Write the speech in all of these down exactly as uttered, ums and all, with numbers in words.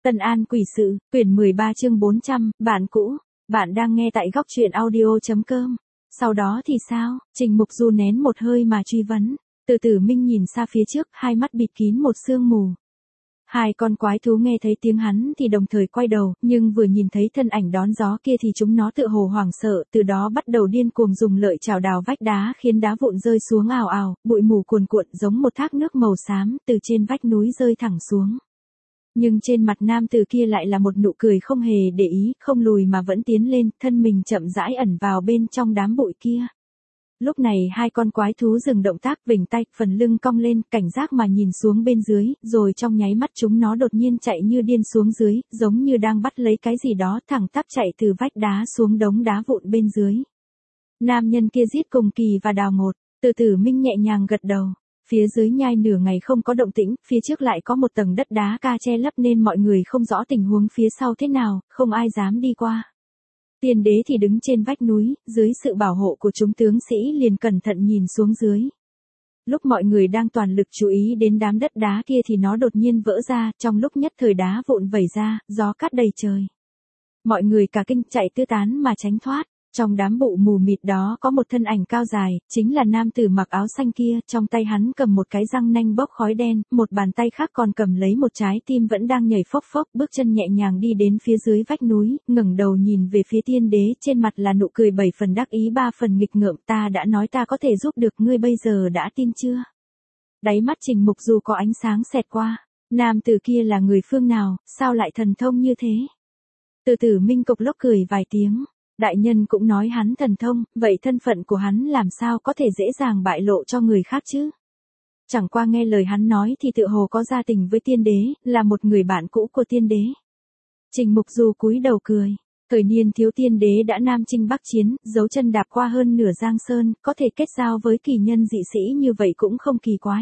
Tân An Quỷ Sự, quyển mười ba chương bốn trăm, bạn cũ. Bạn đang nghe tại góc truyện audio.com. Sau đó thì sao? Trình Mục Du nén một hơi mà truy vấn. Từ Tử Minh nhìn xa phía trước, hai mắt bịt kín một sương mù. Hai con quái thú nghe thấy tiếng hắn thì đồng thời quay đầu, nhưng vừa nhìn thấy thân ảnh đón gió kia thì chúng nó tựa hồ hoảng sợ, từ đó bắt đầu điên cuồng dùng lợi chảo đào vách đá khiến đá vụn rơi xuống ào ào, bụi mù cuồn cuộn giống một thác nước màu xám từ trên vách núi rơi thẳng xuống. Nhưng trên mặt nam tử kia lại là một nụ cười không hề để ý, không lùi mà vẫn tiến lên, thân mình chậm rãi ẩn vào bên trong đám bụi kia. Lúc này hai con quái thú dừng động tác, vểnh tay, phần lưng cong lên, cảnh giác mà nhìn xuống bên dưới, rồi trong nháy mắt chúng nó đột nhiên chạy như điên xuống dưới, giống như đang bắt lấy cái gì đó, thẳng tắp chạy từ vách đá xuống đống đá vụn bên dưới. Nam nhân kia rít cùng kỳ và đào ngột, Từ Tử Minh nhẹ nhàng gật đầu. Phía dưới nhai nửa ngày không có động tĩnh, phía trước lại có một tầng đất đá ca che lấp nên mọi người không rõ tình huống phía sau thế nào, không ai dám đi qua. Tiên đế thì đứng trên vách núi, dưới sự bảo hộ của chúng tướng sĩ liền cẩn thận nhìn xuống dưới. Lúc mọi người đang toàn lực chú ý đến đám đất đá kia thì nó đột nhiên vỡ ra, trong lúc nhất thời đá vụn vẩy ra, gió cát đầy trời. Mọi người cả kinh chạy tứ tán mà tránh thoát. Trong đám bụi mù mịt đó có một thân ảnh cao dài, chính là nam tử mặc áo xanh kia, trong tay hắn cầm một cái răng nanh bốc khói đen, một bàn tay khác còn cầm lấy một trái tim vẫn đang nhảy phốc phốc, bước chân nhẹ nhàng đi đến phía dưới vách núi, ngẩng đầu nhìn về phía tiên đế, trên mặt là nụ cười bảy phần đắc ý ba phần nghịch ngợm, ta đã nói ta có thể giúp được ngươi, bây giờ đã tin chưa? Đáy mắt Trình Mục Du có ánh sáng xẹt qua, nam tử kia là người phương nào, sao lại thần thông như thế? Từ Tử Minh cộc lốc cười vài tiếng. Đại nhân cũng nói hắn thần thông, vậy thân phận của hắn làm sao có thể dễ dàng bại lộ cho người khác chứ? Chẳng qua nghe lời hắn nói thì tựa hồ có gia tình với tiên đế, là một người bạn cũ của tiên đế. Trình Mục Du cúi đầu cười. Thời niên thiếu tiên đế đã nam chinh bắc chiến, dấu chân đạp qua hơn nửa Giang Sơn, có thể kết giao với kỳ nhân dị sĩ như vậy cũng không kỳ quái.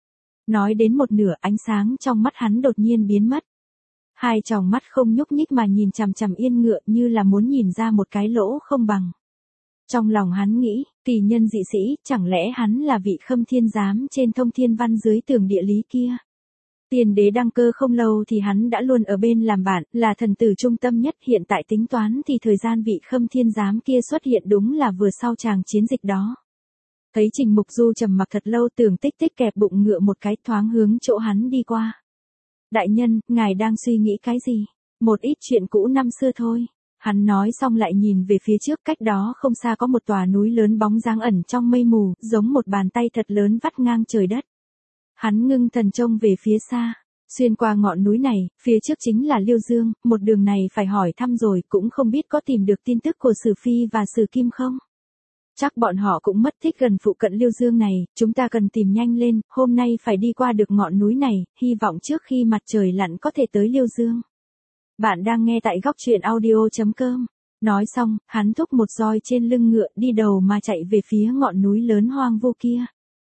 Nói đến một nửa, ánh sáng trong mắt hắn đột nhiên biến mất. Hai tròng mắt không nhúc nhích mà nhìn chằm chằm yên ngựa như là muốn nhìn ra một cái lỗ không bằng. Trong lòng hắn nghĩ, kỳ nhân dị sĩ, chẳng lẽ hắn là vị Khâm Thiên Giám trên Thông Thiên Văn dưới tường địa lý kia. Tiên đế đăng cơ không lâu thì hắn đã luôn ở bên làm bạn, là thần tử trung tâm nhất, hiện tại tính toán thì thời gian vị Khâm Thiên Giám kia xuất hiện đúng là vừa sau tràng chiến dịch đó. Thấy Trình Mục Du trầm mặc thật lâu, Tưởng Tích Tích kẹp bụng ngựa một cái, thoáng hướng chỗ hắn đi qua. Đại nhân, ngài đang suy nghĩ cái gì? Một ít chuyện cũ năm xưa thôi. Hắn nói xong lại nhìn về phía trước, cách đó không xa có một tòa núi lớn bóng dáng ẩn trong mây mù, giống một bàn tay thật lớn vắt ngang trời đất. Hắn ngưng thần trông về phía xa, xuyên qua ngọn núi này, phía trước chính là Liêu Dương, một đường này phải hỏi thăm rồi, cũng không biết có tìm được tin tức của Sử Phi và Sử Kim không? Chắc bọn họ cũng mất tích gần phụ cận Liêu Dương này, chúng ta cần tìm nhanh lên, hôm nay phải đi qua được ngọn núi này, hy vọng trước khi mặt trời lặn có thể tới Liêu Dương. Bạn đang nghe tại góc truyện audio.com. Nói xong, hắn thúc một roi trên lưng ngựa, đi đầu mà chạy về phía ngọn núi lớn hoang vu kia.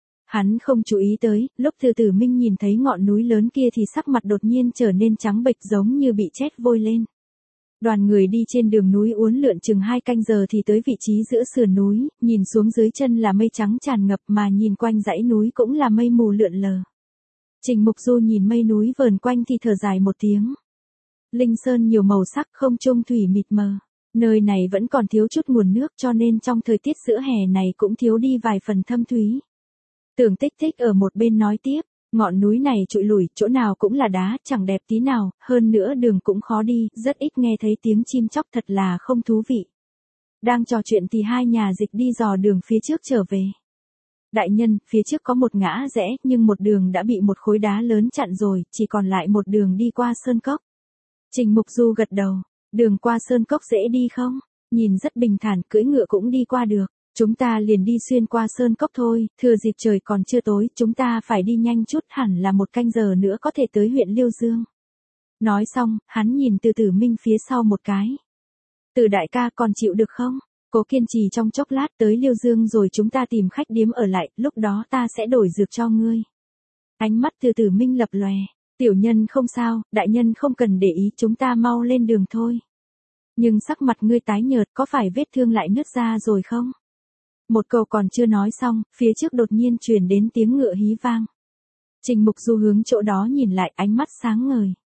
Hắn không chú ý tới, lúc Từ Tử Minh nhìn thấy ngọn núi lớn kia thì sắc mặt đột nhiên trở nên trắng bệch giống như bị chết vôi lên. Đoàn người đi trên đường núi uốn lượn chừng hai canh giờ thì tới vị trí giữa sườn núi, nhìn xuống dưới chân là mây trắng tràn ngập mà nhìn quanh dãy núi cũng là mây mù lượn lờ. Trình Mục Du nhìn mây núi vờn quanh thì thở dài một tiếng. Linh sơn nhiều màu sắc, không trung thủy mịt mờ. Nơi này vẫn còn thiếu chút nguồn nước cho nên trong thời tiết giữa hè này cũng thiếu đi vài phần thâm thúy. Tưởng Tích Tích ở một bên nói tiếp. Ngọn núi này trụi lủi, chỗ nào cũng là đá, chẳng đẹp tí nào, hơn nữa đường cũng khó đi, rất ít nghe thấy tiếng chim chóc, thật là không thú vị. Đang trò chuyện thì hai nhà dịch đi dò đường phía trước trở về. Đại nhân, phía trước có một ngã rẽ, nhưng một đường đã bị một khối đá lớn chặn rồi, chỉ còn lại một đường đi qua sơn cốc. Trình Mục Du gật đầu, đường qua sơn cốc dễ đi không? Nhìn rất bình thản, cưỡi ngựa cũng đi qua được. Chúng ta liền đi xuyên qua sơn cốc thôi, thừa dịp trời còn chưa tối, chúng ta phải đi nhanh chút, hẳn là một canh giờ nữa có thể tới huyện Liêu Dương. Nói xong, hắn nhìn Từ Tử Minh phía sau một cái. Từ đại ca còn chịu được không? Cố kiên trì trong chốc lát, tới Liêu Dương rồi chúng ta tìm khách điếm ở lại, lúc đó ta sẽ đổi dược cho ngươi. Ánh mắt Từ Tử Minh lập lòe, tiểu nhân không sao, đại nhân không cần để ý, chúng ta mau lên đường thôi. Nhưng sắc mặt ngươi tái nhợt, có phải vết thương lại nứt ra rồi không? Một câu còn chưa nói xong, phía trước đột nhiên truyền đến tiếng ngựa hí vang. Trình Mục Du hướng chỗ đó nhìn lại, ánh mắt sáng ngời.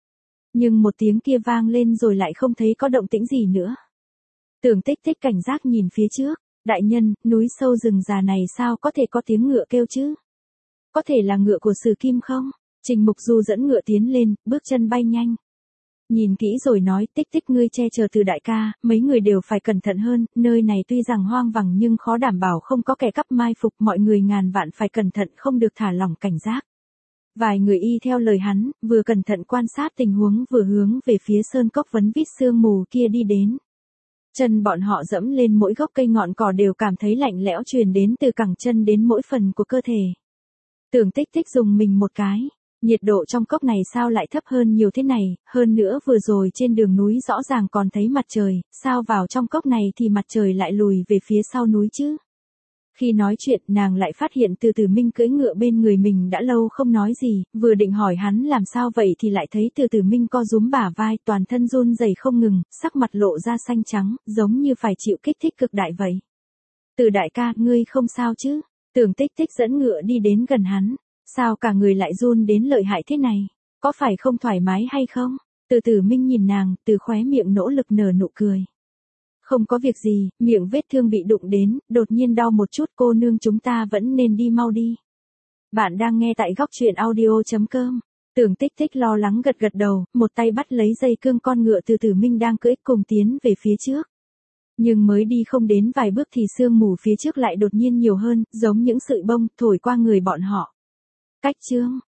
Nhưng một tiếng kia vang lên rồi lại không thấy có động tĩnh gì nữa. Tưởng Tích Tích cảnh giác nhìn phía trước, đại nhân, núi sâu rừng già này sao có thể có tiếng ngựa kêu chứ? Có thể là ngựa của Sử Kim không? Trình Mục Du dẫn ngựa tiến lên, bước chân bay nhanh. Nhìn kỹ rồi nói, Tích Tích ngươi che chở từ đại ca, mấy người đều phải cẩn thận hơn, nơi này tuy rằng hoang vắng nhưng khó đảm bảo không có kẻ cắp mai phục, mọi người ngàn vạn phải cẩn thận không được thả lỏng cảnh giác. Vài người y theo lời hắn, vừa cẩn thận quan sát tình huống vừa hướng về phía sơn cốc vấn vít sương mù kia đi đến. Chân bọn họ dẫm lên mỗi gốc cây ngọn cỏ đều cảm thấy lạnh lẽo truyền đến từ cẳng chân đến mỗi phần của cơ thể. Tưởng Tích Tích dùng mình một cái. Nhiệt độ trong cốc này sao lại thấp hơn nhiều thế này, hơn nữa vừa rồi trên đường núi rõ ràng còn thấy mặt trời, sao vào trong cốc này thì mặt trời lại lùi về phía sau núi chứ? Khi nói chuyện nàng lại phát hiện Từ Tử Minh cưỡi ngựa bên người mình đã lâu không nói gì, vừa định hỏi hắn làm sao vậy thì lại thấy Từ Tử Minh co rúm bả vai toàn thân run rẩy không ngừng, sắc mặt lộ ra xanh trắng, giống như phải chịu kích thích cực đại vậy. Từ đại ca, ngươi không sao chứ? Tưởng Tích Tích dẫn ngựa đi đến gần hắn. Sao cả người lại run đến lợi hại thế này? Có phải không thoải mái hay không? Từ Tử Minh nhìn nàng, từ khóe miệng nỗ lực nở nụ cười. Không có việc gì, miệng vết thương bị đụng đến, đột nhiên đau một chút, cô nương chúng ta vẫn nên đi mau đi. Bạn đang nghe tại góc truyện audio chấm com. Tưởng Tích Tích lo lắng gật gật đầu, một tay bắt lấy dây cương con ngựa Từ Tử Minh đang cưỡi cùng tiến về phía trước. Nhưng mới đi không đến vài bước thì sương mù phía trước lại đột nhiên nhiều hơn, giống những sợi bông thổi qua người bọn họ. Cách chương,